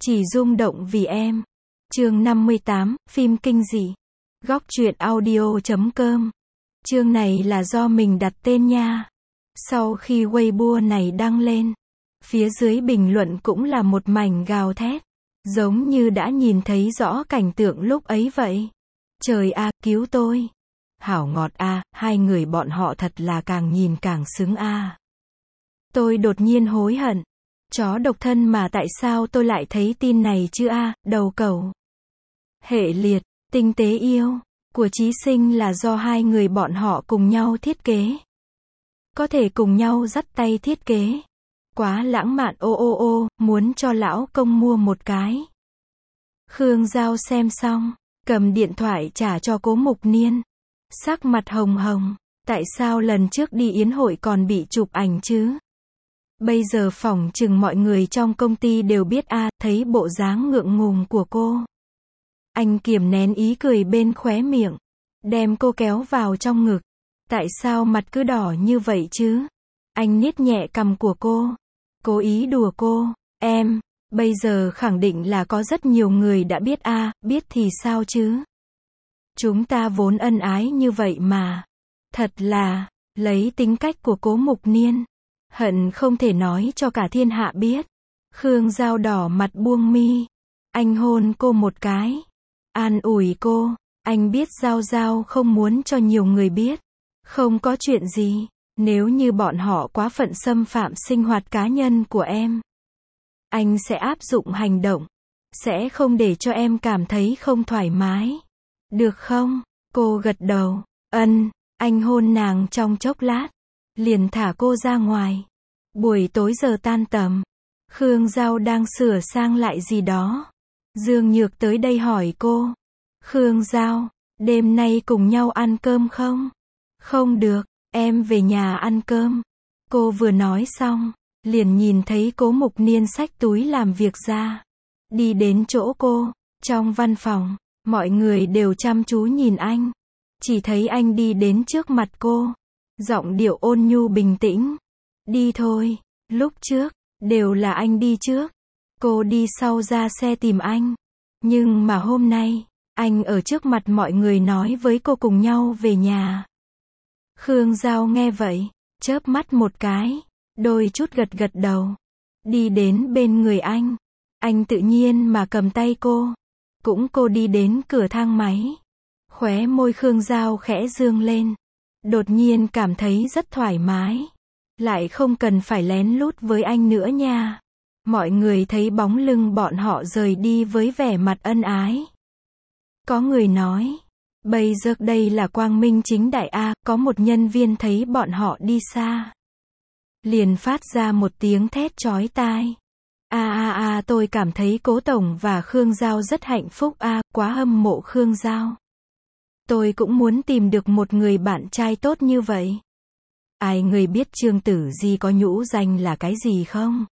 Chỉ rung động vì em. Chương 58, phim kinh dị. Góc truyện audio.com. Chương này là do mình đặt tên nha. Sau khi Weibo này đăng lên, phía dưới bình luận cũng là một mảnh gào thét. Giống như đã nhìn thấy rõ cảnh tượng lúc ấy vậy. Trời a, cứu tôi. Hảo ngọt a, hai người bọn họ thật là càng nhìn càng xứng a. Tôi đột nhiên hối hận. Chó độc thân mà tại sao tôi lại thấy tin này chứ a, đầu cầu. Hệ liệt, tinh tế yêu, của Chí Sinh là do hai người bọn họ cùng nhau thiết kế. Có thể cùng nhau dắt tay thiết kế. Quá lãng mạn ô ô ô, muốn cho lão công mua một cái. Khương Giao xem xong, cầm điện thoại trả cho Cố Mục Niên. Sắc mặt hồng hồng, tại sao lần trước đi yến hội còn bị chụp ảnh chứ? Bây giờ phỏng chừng mọi người trong công ty đều biết a, thấy bộ dáng ngượng ngùng của cô. Anh kiềm nén ý cười bên khóe miệng, đem cô kéo vào trong ngực. Tại sao mặt cứ đỏ như vậy chứ? Anh niết nhẹ cằm của cô, cố ý đùa cô. Em, bây giờ khẳng định là có rất nhiều người đã biết a, biết thì sao chứ? Chúng ta vốn ân ái như vậy mà. Thật là, lấy tính cách của Cố Mục Niên, hận không thể nói cho cả thiên hạ biết. Khương Giao đỏ mặt buông mi. Anh hôn cô một cái. An ủi cô. Anh biết Giao Giao không muốn cho nhiều người biết. Không có chuyện gì. Nếu như bọn họ quá phận xâm phạm sinh hoạt cá nhân của em, anh sẽ áp dụng hành động. Sẽ không để cho em cảm thấy không thoải mái. Được không? Cô gật đầu. Ân. Anh hôn nàng trong chốc lát, liền thả cô ra ngoài. Buổi tối giờ tan tầm, Khương Giao đang sửa sang lại gì đó. Dương Nhược tới đây hỏi cô. Khương Giao, đêm nay cùng nhau ăn cơm không? Không được, em về nhà ăn cơm. Cô vừa nói xong, liền nhìn thấy Cố Mục Niên xách túi làm việc ra. Đi đến chỗ cô, trong văn phòng, mọi người đều chăm chú nhìn anh. Chỉ thấy anh đi đến trước mặt cô. Giọng điệu ôn nhu bình tĩnh. Đi thôi, lúc trước, đều là anh đi trước. Cô đi sau ra xe tìm anh. Nhưng mà hôm nay, anh ở trước mặt mọi người nói với cô cùng nhau về nhà. Khương Giao nghe vậy, chớp mắt một cái, đôi chút gật gật đầu. Đi đến bên người anh. Anh tự nhiên mà cầm tay cô. Cũng cô đi đến cửa thang máy. Khóe môi Khương Giao khẽ dương lên. Đột nhiên cảm thấy rất thoải mái. Lại không cần phải lén lút với anh nữa nha. Mọi người thấy bóng lưng bọn họ rời đi với vẻ mặt ân ái. Có người nói, bây giờ đây là quang minh chính đại a, có một nhân viên thấy bọn họ đi xa. Liền phát ra một tiếng thét chói tai. Tôi cảm thấy Cố Tổng và Khương Giao rất hạnh phúc a, quá hâm mộ Khương Giao. Tôi cũng muốn tìm được một người bạn trai tốt như vậy. Ai người biết Trương Tử Di có nhũ danh là cái gì không?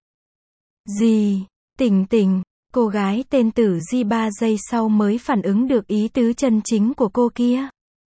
Gì? Tình Tình, cô gái tên Tử Di 3 giây sau mới phản ứng được ý tứ chân chính của cô kia.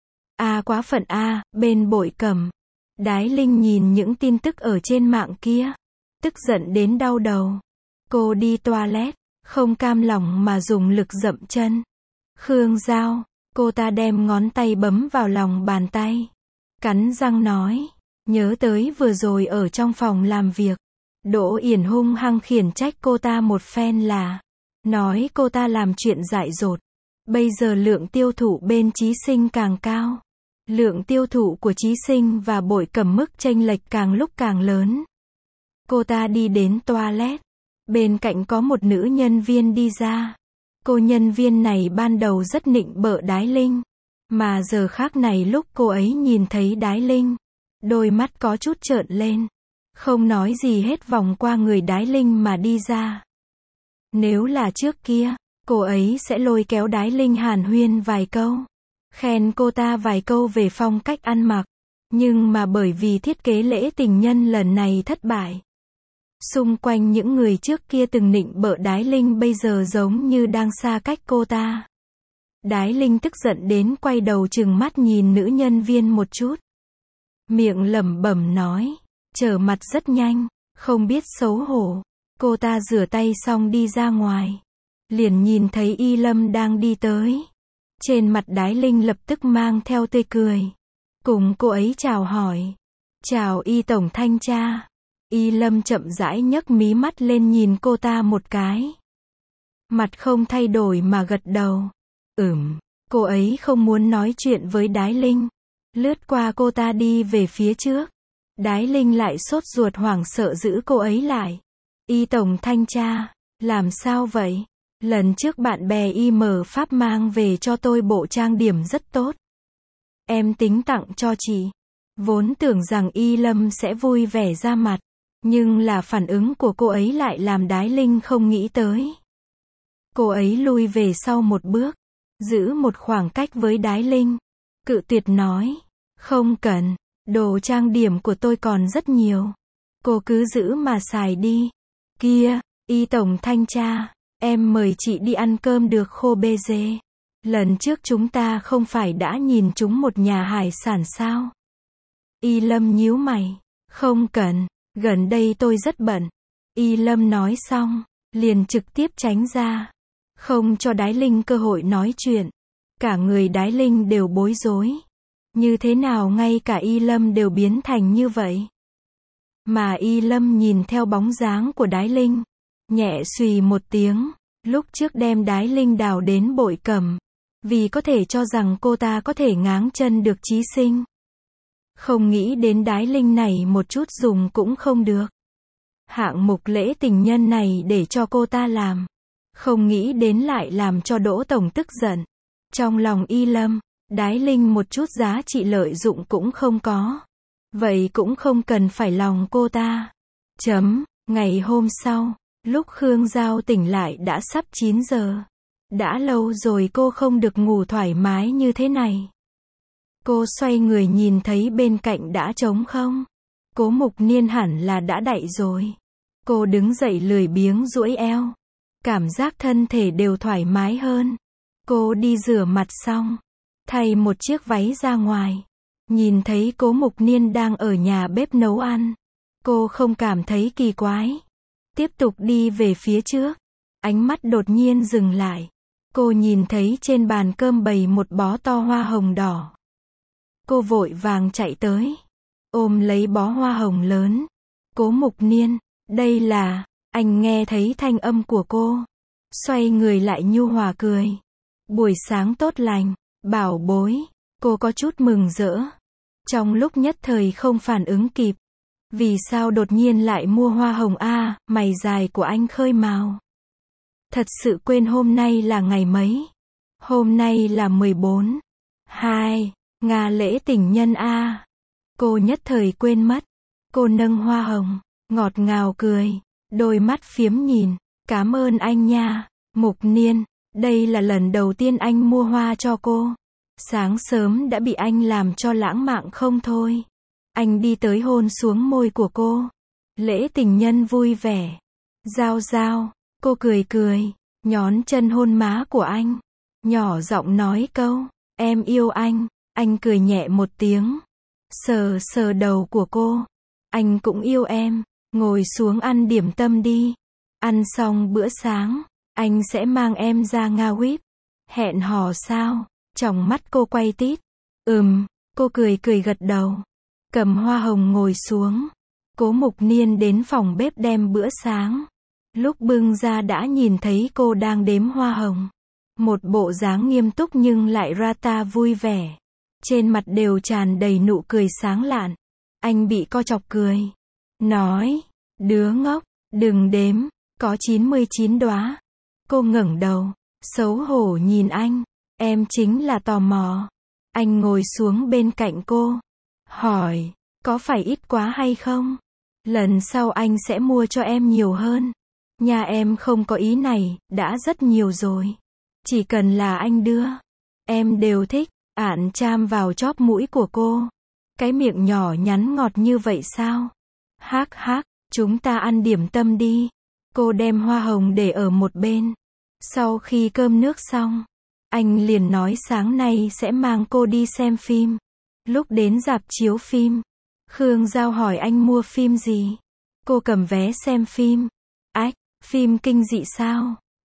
Quá phận bên Bội Cẩm. Đái Linh nhìn những tin tức ở trên mạng kia, tức giận đến đau đầu. Cô đi toilet, không cam lòng mà dùng lực dậm chân. Khương Giao, cô ta đem ngón tay bấm vào lòng bàn tay. Cắn răng nói, nhớ tới vừa rồi ở trong phòng làm việc. Đỗ Yển hung hăng khiển trách cô ta một phen là, nói cô ta làm chuyện dại dột. Bây giờ lượng tiêu thụ bên Chí Sinh càng cao. Lượng tiêu thụ của Chí Sinh và Bội Cẩm mức chênh lệch càng lúc càng lớn. Cô ta đi đến toilet. Bên cạnh có một nữ nhân viên đi ra. Cô nhân viên này ban đầu rất nịnh bợ Đái Linh. Mà giờ khác này lúc cô ấy nhìn thấy Đái Linh, đôi mắt có chút trợn lên. Không nói gì hết vòng qua người Đái Linh mà đi ra. Nếu là trước kia, cô ấy sẽ lôi kéo Đái Linh hàn huyên vài câu. Khen cô ta vài câu về phong cách ăn mặc. Nhưng mà bởi vì thiết kế lễ tình nhân lần này thất bại. Xung quanh những người trước kia từng nịnh bợ Đái Linh bây giờ giống như đang xa cách cô ta. Đái Linh tức giận đến quay đầu trừng mắt nhìn nữ nhân viên một chút. Miệng lẩm bẩm nói, trở mặt rất nhanh, không biết xấu hổ. Cô ta rửa tay xong đi ra ngoài. liền nhìn thấy Y Lâm đang đi tới. Trên mặt Đái Linh lập tức mang theo tươi cười. Cùng cô ấy chào hỏi. Chào Y tổng thanh tra. Y Lâm chậm rãi nhấc mí mắt lên nhìn cô ta một cái. Mặt không thay đổi mà gật đầu. Cô ấy không muốn nói chuyện với Đái Linh. Lướt qua cô ta đi về phía trước. Đái Linh lại sốt ruột hoảng sợ giữ cô ấy lại. Y tổng thanh tra, làm sao vậy? Lần trước bạn bè Y mở Pháp mang về cho tôi bộ trang điểm rất tốt. Em tính tặng cho chị. Vốn tưởng rằng Y Lâm sẽ vui vẻ ra mặt. Nhưng là phản ứng của cô ấy lại làm Đái Linh không nghĩ tới. Cô ấy lui về sau một bước. Giữ một khoảng cách với Đái Linh. Cự tuyệt nói. Không cần. Đồ trang điểm của tôi còn rất nhiều. Cô cứ giữ mà xài đi. Kia, Y tổng thanh tra. Em mời chị đi ăn cơm được khô bê dê. Lần trước chúng ta không phải đã nhìn chúng một nhà hải sản sao? Y Lâm nhíu mày. Không cần, gần đây tôi rất bận. Y Lâm nói xong, liền trực tiếp tránh ra. Không cho Đái Linh cơ hội nói chuyện. Cả người Đái Linh đều bối rối. Như thế nào ngay cả Y Lâm đều biến thành như vậy? Mà Y Lâm nhìn theo bóng dáng của Đái Linh. Nhẹ xùy một tiếng. Lúc trước đem Đái Linh đào đến bội cầm. Vì có thể cho rằng cô ta có thể ngáng chân được Chí Sinh. Không nghĩ đến Đái Linh này một chút dùng cũng không được. Hạng mục lễ tình nhân này để cho cô ta làm. Không nghĩ đến lại làm cho Đỗ Tổng tức giận. Trong lòng Y Lâm, Đái Linh một chút giá trị lợi dụng cũng không có. Vậy cũng không cần phải lòng cô ta. Ngày hôm sau, lúc Khương Giao tỉnh lại đã sắp 9 giờ. Đã lâu rồi cô không được ngủ thoải mái như thế này. Cô xoay người nhìn thấy bên cạnh đã trống không. Cố Mục Niên hẳn là đã đậy rồi. Cô đứng dậy lười biếng duỗi eo. Cảm giác thân thể đều thoải mái hơn. Cô đi rửa mặt xong. Thay một chiếc váy ra ngoài. Nhìn thấy Cố Mục Niên đang ở nhà bếp nấu ăn. Cô không cảm thấy kỳ quái. Tiếp tục đi về phía trước. Ánh mắt đột nhiên dừng lại. Cô nhìn thấy trên bàn cơm bày một bó to hoa hồng đỏ. Cô vội vàng chạy tới. Ôm lấy bó hoa hồng lớn. Cố Mục Niên, đây là... Anh nghe thấy thanh âm của cô. Xoay người lại nhu hòa cười. Buổi sáng tốt lành, bảo bối. Cô có chút mừng rỡ. Trong lúc nhất thời không phản ứng kịp. Vì sao đột nhiên lại mua hoa hồng a? Mày dài của anh khơi mào. Thật sự quên hôm nay là ngày mấy. Hôm nay là 14/2, Nga lễ tình nhân a. Cô nhất thời quên mất. Cô nâng hoa hồng, ngọt ngào cười, đôi mắt phiếm nhìn. Cảm ơn anh nha, Mục Niên. Đây là lần đầu tiên anh mua hoa cho cô. Sáng sớm đã bị anh làm cho lãng mạn không thôi. Anh đi tới hôn xuống môi của cô. Lễ tình nhân vui vẻ. Giao giao, cô cười cười, nhón chân hôn má của anh. Nhỏ giọng nói câu, em yêu anh. Anh cười nhẹ một tiếng. Sờ sờ đầu của cô. Anh cũng yêu em. Ngồi xuống ăn điểm tâm đi. Ăn xong bữa sáng, anh sẽ mang em ra Nga Whip. Hẹn hò sao? Tròng mắt cô quay tít. Cô cười cười gật đầu. Cầm hoa hồng ngồi xuống. Cố Mục Niên đến phòng bếp đem bữa sáng. Lúc bưng ra đã nhìn thấy cô đang đếm hoa hồng. Một bộ dáng nghiêm túc nhưng lại rata vui vẻ. Trên mặt đều tràn đầy nụ cười sáng lạn. Anh bị co chọc cười. Nói, đứa ngốc, đừng đếm, có 99 đóa. Cô ngẩng đầu, xấu hổ nhìn anh. Em chính là tò mò. Anh ngồi xuống bên cạnh cô. Hỏi, có phải ít quá hay không? Lần sau anh sẽ mua cho em nhiều hơn. Nhà em không có ý này, đã rất nhiều rồi. Chỉ cần là anh đưa. Em đều thích. Ản cham vào chóp mũi của cô. Cái miệng nhỏ nhắn ngọt như vậy sao? Hắc hắc, chúng ta ăn điểm tâm đi. Cô đem hoa hồng để ở một bên. Sau khi cơm nước xong, anh liền nói sáng nay sẽ mang cô đi xem phim. Lúc đến rạp chiếu phim, Khương Giao hỏi anh mua phim gì. Cô cầm vé xem phim. Ách, phim kinh dị sao?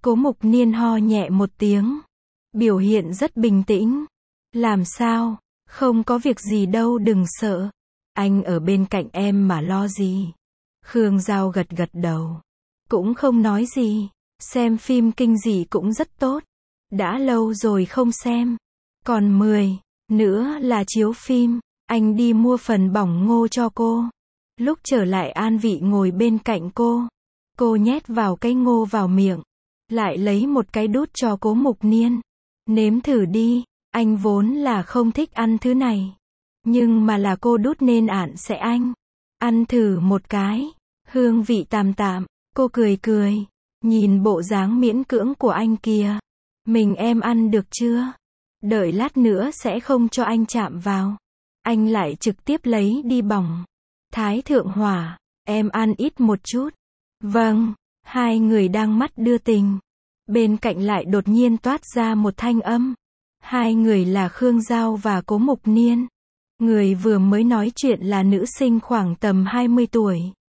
Cố Mục Niên ho nhẹ một tiếng. Biểu hiện rất bình tĩnh. Làm sao? Không có việc gì đâu, đừng sợ. Anh ở bên cạnh em mà lo gì. Khương Giao gật gật đầu. Cũng không nói gì. Xem phim kinh dị cũng rất tốt. Đã lâu rồi không xem. Còn 10 nữa là chiếu phim. Anh đi mua phần bỏng ngô cho cô. Lúc trở lại An Vị ngồi bên cạnh cô. Cô nhét vào cái ngô vào miệng. Lại lấy một cái đút cho Cố Mục Niên. Nếm thử đi. Anh vốn là không thích ăn thứ này. Nhưng mà là cô đút nên ạn sẽ anh. Ăn thử một cái. Hương vị tạm tạm. Cô cười cười. Nhìn bộ dáng miễn cưỡng của anh kìa. Mình em ăn được chưa? Đợi lát nữa sẽ không cho anh chạm vào. Anh lại trực tiếp lấy đi bỏng. Thái thượng hỏa. Em ăn ít một chút. Vâng. Hai người đang mắt đưa tình. Bên cạnh lại đột nhiên toát ra một thanh âm. Hai người là Khương Giao và Cố Mục Niên. Người vừa mới nói chuyện là nữ sinh khoảng tầm 20 tuổi.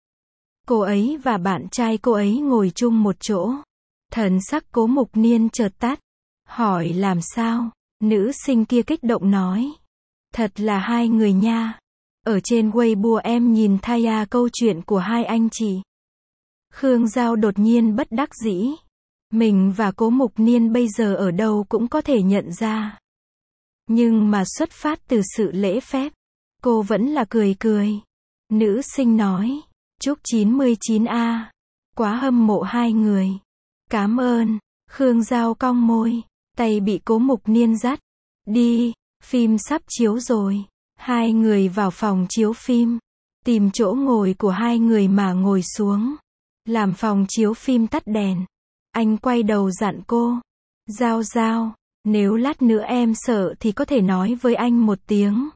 Cô ấy và bạn trai cô ấy ngồi chung một chỗ. Thần sắc Cố Mục Niên chợt tắt. Hỏi làm sao? Nữ sinh kia kích động nói. Thật là hai người nha. Ở trên Weibo em nhìn thaya câu chuyện của hai anh chị. Khương Giao đột nhiên bất đắc dĩ. Mình và Cố Mục Niên bây giờ ở đâu cũng có thể nhận ra. Nhưng mà xuất phát từ sự lễ phép. Cô vẫn là cười cười. Nữ sinh nói. Chúc 99A. Quá hâm mộ hai người. Cảm ơn. Khương Giao cong môi. Tay bị Cố Mục Niên dắt. Đi. Phim sắp chiếu rồi. Hai người vào phòng chiếu phim. Tìm chỗ ngồi của hai người mà ngồi xuống. Làm phòng chiếu phim tắt đèn. Anh quay đầu dặn cô. Giao Giao. Nếu lát nữa em sợ thì có thể nói với anh một tiếng.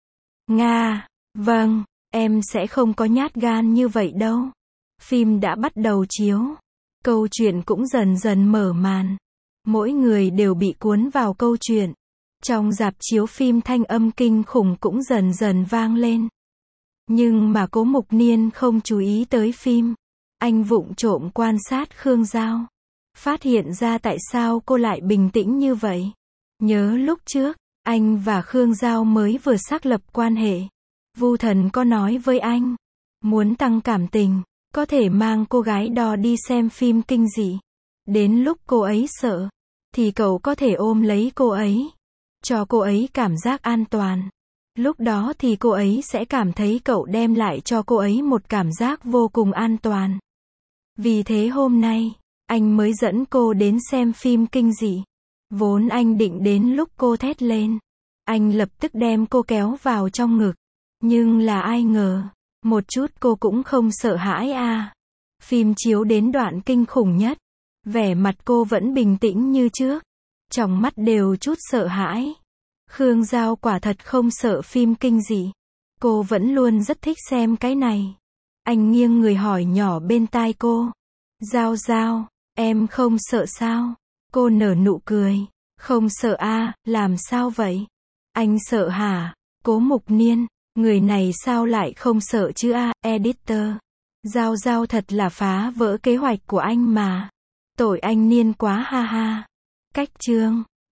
Nga. Vâng. Em sẽ không có nhát gan như vậy đâu. Phim đã bắt đầu chiếu. Câu chuyện cũng dần dần mở màn. Mỗi người đều bị cuốn vào câu chuyện. Trong rạp chiếu phim thanh âm kinh khủng cũng dần dần vang lên. Nhưng mà Cố Mục Niên không chú ý tới phim. Anh vụng trộm quan sát Khương Giao. Phát hiện ra tại sao cô lại bình tĩnh như vậy. Nhớ lúc trước, anh và Khương Giao mới vừa xác lập quan hệ. Vu Thần có nói với anh. Muốn tăng cảm tình, có thể mang cô gái đó đi xem phim kinh dị. Đến lúc cô ấy sợ, thì cậu có thể ôm lấy cô ấy. Cho cô ấy cảm giác an toàn. Lúc đó thì cô ấy sẽ cảm thấy cậu đem lại cho cô ấy một cảm giác vô cùng an toàn. Vì thế hôm nay, anh mới dẫn cô đến xem phim kinh dị. Vốn anh định đến lúc cô thét lên. Anh lập tức đem cô kéo vào trong ngực. Nhưng là ai ngờ, một chút cô cũng không sợ hãi à. Phim chiếu đến đoạn kinh khủng nhất. Vẻ mặt cô vẫn bình tĩnh như trước. Trong mắt đều chút sợ hãi. Khương Giao quả thật không sợ phim kinh dị. Cô vẫn luôn rất thích xem cái này. Anh nghiêng người hỏi nhỏ bên tai cô. Giao Giao, em không sợ sao? Cô nở nụ cười. Không sợ à, làm sao vậy? Anh sợ hả? Cố Mục Niên, người này sao lại không sợ chứ à, editor. Giao Giao thật là phá vỡ kế hoạch của anh mà. Tội anh Niên quá ha ha. Cách chương